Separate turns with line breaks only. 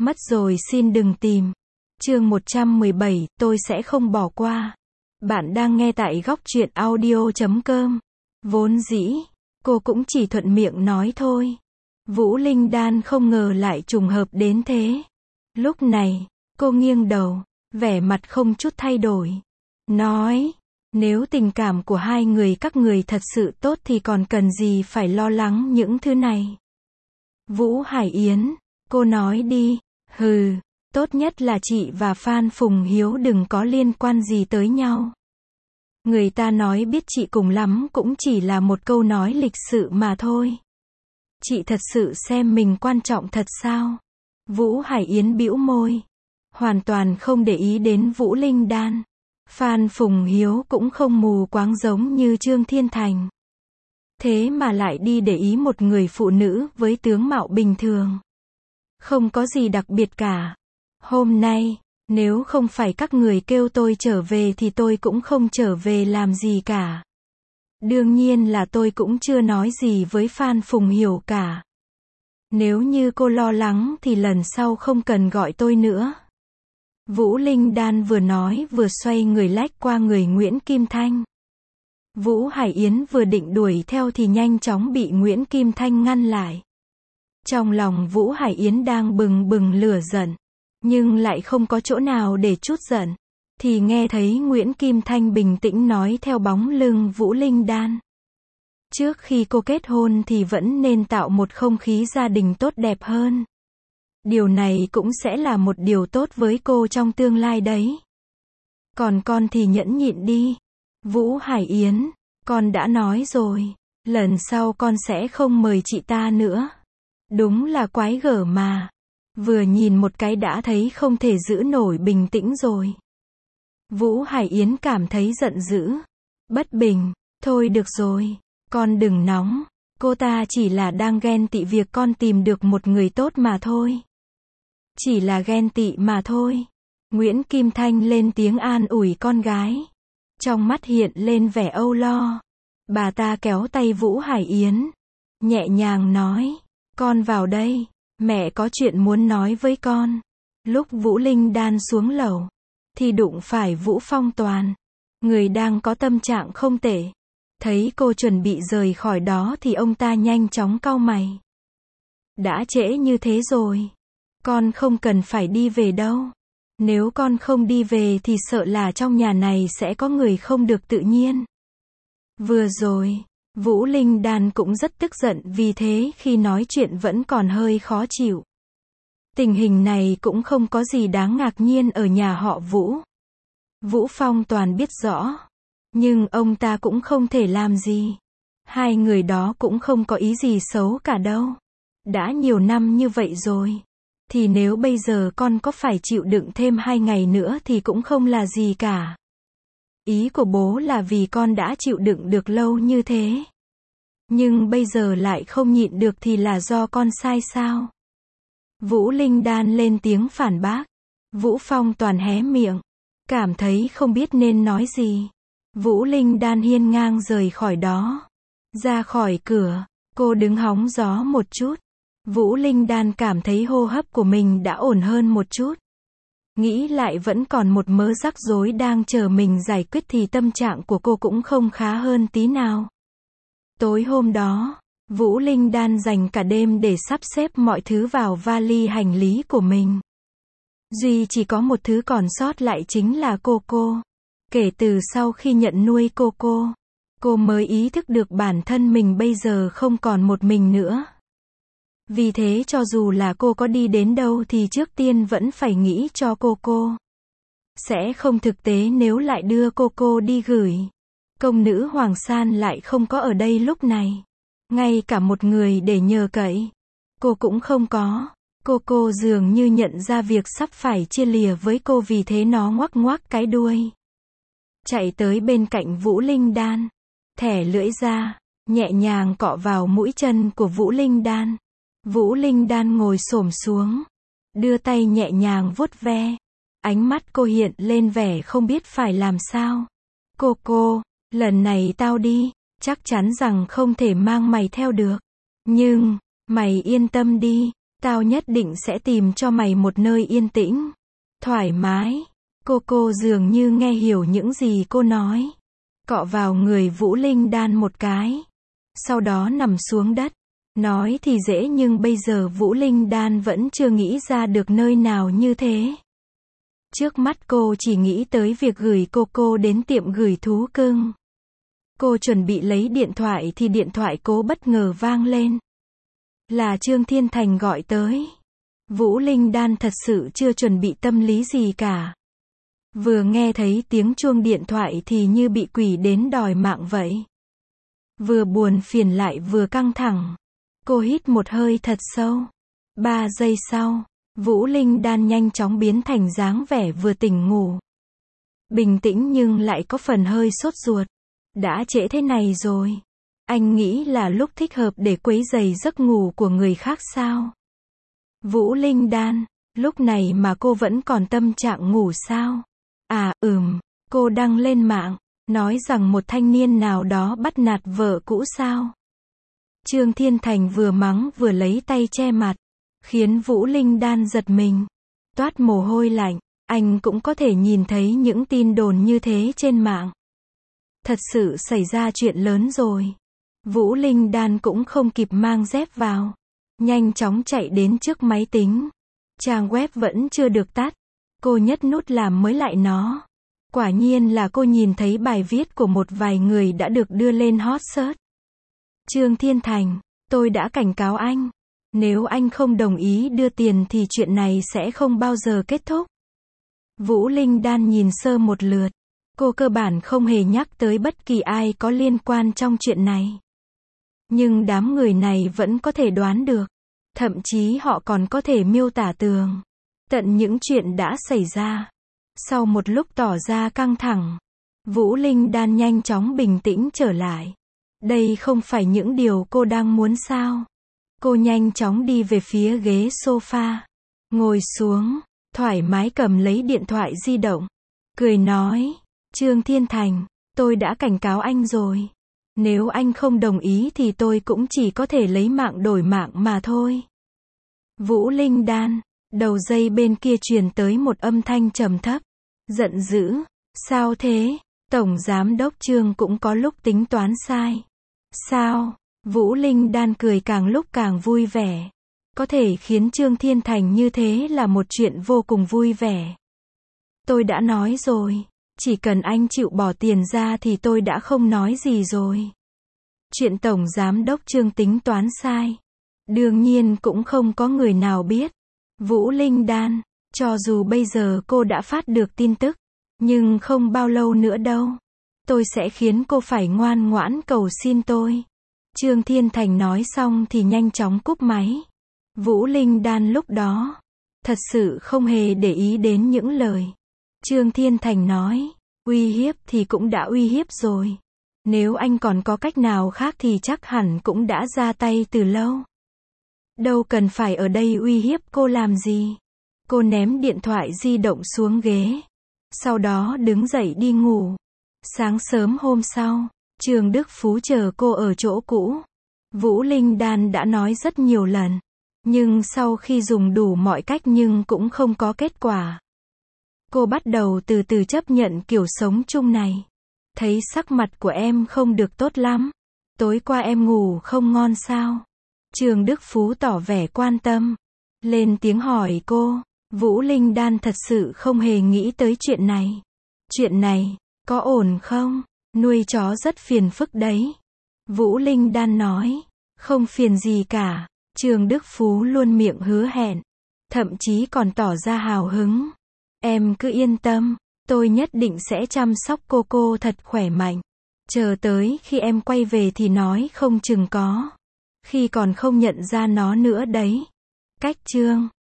Mất rồi xin đừng tìm. Chương 117, tôi sẽ không bỏ qua. Bạn đang nghe tại góc truyện audio.com. Vốn dĩ, cô cũng chỉ thuận miệng nói thôi. Vũ Linh Đan không ngờ lại trùng hợp đến thế. Lúc này, cô nghiêng đầu, vẻ mặt không chút thay đổi. Nói, nếu tình cảm của hai người các người thật sự tốt thì còn cần gì phải lo lắng những thứ này. Vũ Hải Yến, cô nói đi. Hừ, tốt nhất là chị và Phan Phùng Hiếu đừng có liên quan gì tới nhau. Người ta nói biết chị cùng lắm cũng chỉ là một câu nói lịch sự mà thôi. Chị thật sự xem mình quan trọng thật sao? Vũ Hải Yến bĩu môi, hoàn toàn không để ý đến Vũ Linh Đan. Phan Phùng Hiếu cũng không mù quáng giống như Trương Thiên Thành. Thế mà lại đi để ý một người phụ nữ với tướng mạo bình thường. Không có gì đặc biệt cả. Hôm nay, nếu không phải các người kêu tôi trở về thì tôi cũng không trở về làm gì cả. Đương nhiên là tôi cũng chưa nói gì với Phan Phùng Hiếu cả. Nếu như cô lo lắng thì lần sau không cần gọi tôi nữa. Vũ Linh Đan vừa nói vừa xoay người lách qua người Nguyễn Kim Thanh. Vũ Hải Yến vừa định đuổi theo thì nhanh chóng bị Nguyễn Kim Thanh ngăn lại. Trong lòng Vũ Hải Yến đang bừng bừng lửa giận, nhưng lại không có chỗ nào để trút giận. Thì nghe thấy Nguyễn Kim Thanh bình tĩnh nói theo bóng lưng Vũ Linh Đan. Trước khi cô kết hôn thì vẫn nên tạo một không khí gia đình tốt đẹp hơn. Điều này cũng sẽ là một điều tốt với cô trong tương lai đấy. Còn con thì nhẫn nhịn đi. Vũ Hải Yến, con đã nói rồi, lần sau con sẽ không mời chị ta nữa. Đúng là quái gở mà. Vừa nhìn một cái đã thấy không thể giữ nổi bình tĩnh rồi. Vũ Hải Yến cảm thấy giận dữ, bất bình. Thôi được rồi, con đừng nóng. Cô ta chỉ là đang ghen tị việc con tìm được một người tốt mà thôi. Chỉ là ghen tị mà thôi. Nguyễn Kim Thanh lên tiếng an ủi con gái. Trong mắt hiện lên vẻ âu lo. Bà ta kéo tay Vũ Hải Yến, nhẹ nhàng nói, con vào đây, mẹ có chuyện muốn nói với con. Lúc Vũ Linh Đan xuống lầu, thì đụng phải Vũ Phong Toàn. Người đang có tâm trạng không tệ. Thấy cô chuẩn bị rời khỏi đó thì ông ta nhanh chóng cau mày. Đã trễ như thế rồi. Con không cần phải đi về đâu. Nếu con không đi về thì sợ là trong nhà này sẽ có người không được tự nhiên. Vừa rồi, Vũ Linh Đan cũng rất tức giận vì thế khi nói chuyện vẫn còn hơi khó chịu. Tình hình này cũng không có gì đáng ngạc nhiên ở nhà họ Vũ. Vũ Phong Toàn biết rõ. Nhưng ông ta cũng không thể làm gì. Hai người đó cũng không có ý gì xấu cả đâu. Đã nhiều năm như vậy rồi. Thì nếu bây giờ con có phải chịu đựng thêm 2 ngày nữa thì cũng không là gì cả. Ý của bố là vì con đã chịu đựng được lâu như thế. Nhưng bây giờ lại không nhịn được thì là do con sai sao? Vũ Linh Đan lên tiếng phản bác. Vũ Phong Toàn hé miệng, cảm thấy không biết nên nói gì. Vũ Linh Đan hiên ngang rời khỏi đó. Ra khỏi cửa, cô đứng hóng gió một chút. Vũ Linh Đan cảm thấy hô hấp của mình đã ổn hơn một chút. Nghĩ lại vẫn còn một mớ rắc rối đang chờ mình giải quyết thì tâm trạng của cô cũng không khá hơn tí nào. Tối hôm đó, Vũ Linh Đan dành cả đêm để sắp xếp mọi thứ vào vali hành lý của mình. Duy chỉ có một thứ còn sót lại chính là cô. Kể từ sau khi nhận nuôi cô mới ý thức được bản thân mình bây giờ không còn một mình nữa. Vì thế cho dù là cô có đi đến đâu thì trước tiên vẫn phải nghĩ cho cô. Sẽ không thực tế nếu lại đưa cô đi gửi. Công nữ Hoàng San lại không có ở đây lúc này. Ngay cả một người để nhờ cậy cô cũng không có. Cô dường như nhận ra việc sắp phải chia lìa với cô vì thế nó ngoắc ngoắc cái đuôi. Chạy tới bên cạnh Vũ Linh Đan. Thẻ lưỡi ra, nhẹ nhàng cọ vào mũi chân của Vũ Linh Đan. Vũ Linh Đan ngồi xổm xuống, đưa tay nhẹ nhàng vuốt ve. Ánh mắt cô hiện lên vẻ không biết phải làm sao. Cô, lần này tao đi, chắc chắn rằng không thể mang mày theo được. Nhưng, mày yên tâm đi, Tao nhất định sẽ tìm cho mày một nơi yên tĩnh, thoải mái. Cô dường như nghe hiểu những gì cô nói. Cọ vào người Vũ Linh Đan một cái. Sau đó nằm xuống đất. Nói thì dễ nhưng bây giờ Vũ Linh Đan vẫn chưa nghĩ ra được nơi nào như thế. Trước mắt cô chỉ nghĩ tới việc gửi cô đến tiệm gửi thú cưng. Cô chuẩn bị lấy điện thoại thì điện thoại cô bất ngờ vang lên. Là Trương Thiên Thành gọi tới. Vũ Linh Đan thật sự chưa chuẩn bị tâm lý gì cả. Vừa nghe thấy tiếng chuông điện thoại thì như bị quỷ đến đòi mạng vậy. Vừa buồn phiền lại vừa căng thẳng. Cô hít một hơi thật sâu. 3 giây sau, Vũ Linh Đan nhanh chóng biến thành dáng vẻ vừa tỉnh ngủ. Bình tĩnh nhưng lại có phần hơi sốt ruột. Đã trễ thế này rồi. Anh nghĩ là lúc thích hợp để quấy rầy giấc ngủ của người khác sao? Vũ Linh Đan, lúc này mà cô vẫn còn tâm trạng ngủ sao? À, cô đăng lên mạng, nói rằng một thanh niên nào đó bắt nạt vợ cũ sao? Trương Thiên Thành vừa mắng vừa lấy tay che mặt, khiến Vũ Linh Đan giật mình, toát mồ hôi lạnh. Anh cũng có thể nhìn thấy những tin đồn như thế trên mạng. Thật sự xảy ra chuyện lớn rồi. Vũ Linh Đan cũng không kịp mang dép vào. Nhanh chóng chạy đến trước máy tính. Trang web vẫn chưa được tắt. Cô nhấn nút làm mới lại nó. Quả nhiên là cô nhìn thấy bài viết của một vài người đã được đưa lên hot search. Trương Thiên Thành, tôi đã cảnh cáo anh. Nếu anh không đồng ý đưa tiền thì chuyện này sẽ không bao giờ kết thúc. Vũ Linh Đan nhìn sơ một lượt. Cô cơ bản không hề nhắc tới bất kỳ ai có liên quan trong chuyện này. Nhưng đám người này vẫn có thể đoán được. Thậm chí họ còn có thể miêu tả tường tận những chuyện đã xảy ra. Sau một lúc tỏ ra căng thẳng, Vũ Linh Đan nhanh chóng bình tĩnh trở lại. Đây không phải những điều cô đang muốn sao? Cô nhanh chóng đi về phía ghế sofa. Ngồi xuống, thoải mái cầm lấy điện thoại di động. Cười nói, Trương Thiên Thành, tôi đã cảnh cáo anh rồi. Nếu anh không đồng ý thì tôi cũng chỉ có thể lấy mạng đổi mạng mà thôi. Vũ Linh Đan, đầu dây bên kia truyền tới một âm thanh trầm thấp. Giận dữ, sao thế? Tổng giám đốc Trương cũng có lúc tính toán sai. Sao? Vũ Linh Đan cười càng lúc càng vui vẻ. Có thể khiến Trương Thiên Thành như thế là một chuyện vô cùng vui vẻ. Tôi đã nói rồi, chỉ cần anh chịu bỏ tiền ra thì tôi đã không nói gì rồi. Chuyện Tổng Giám đốc Trương tính toán sai, đương nhiên cũng không có người nào biết. Vũ Linh Đan, cho dù bây giờ cô đã phát được tin tức, nhưng không bao lâu nữa đâu. Tôi sẽ khiến cô phải ngoan ngoãn cầu xin tôi. Trương Thiên Thành nói xong thì nhanh chóng cúp máy. Vũ Linh Đan lúc đó thật sự không hề để ý đến những lời Trương Thiên Thành nói. Uy hiếp thì cũng đã uy hiếp rồi. Nếu anh còn có cách nào khác thì chắc hẳn cũng đã ra tay từ lâu. Đâu cần phải ở đây uy hiếp cô làm gì. Cô ném điện thoại di động xuống ghế. Sau đó đứng dậy đi ngủ. Sáng sớm hôm sau, Trương Đức Phú chờ cô ở chỗ cũ. Vũ Linh Đan đã nói rất nhiều lần. Nhưng sau khi dùng đủ mọi cách nhưng cũng không có kết quả. Cô bắt đầu từ từ chấp nhận kiểu sống chung này. Thấy sắc mặt của em không được tốt lắm. Tối qua em ngủ không ngon sao? Trương Đức Phú tỏ vẻ quan tâm. Lên tiếng hỏi cô. Vũ Linh Đan thật sự không hề nghĩ tới chuyện này. Chuyện này, có ổn không? Nuôi chó rất phiền phức đấy. Vũ Linh Đan nói. Không phiền gì cả. Trương Đức Phú luôn miệng hứa hẹn. Thậm chí còn tỏ ra hào hứng. Em cứ yên tâm. Tôi nhất định sẽ chăm sóc cô thật khỏe mạnh. Chờ tới khi em quay về thì nói không chừng có. Khi còn không nhận ra nó nữa đấy. Cách chương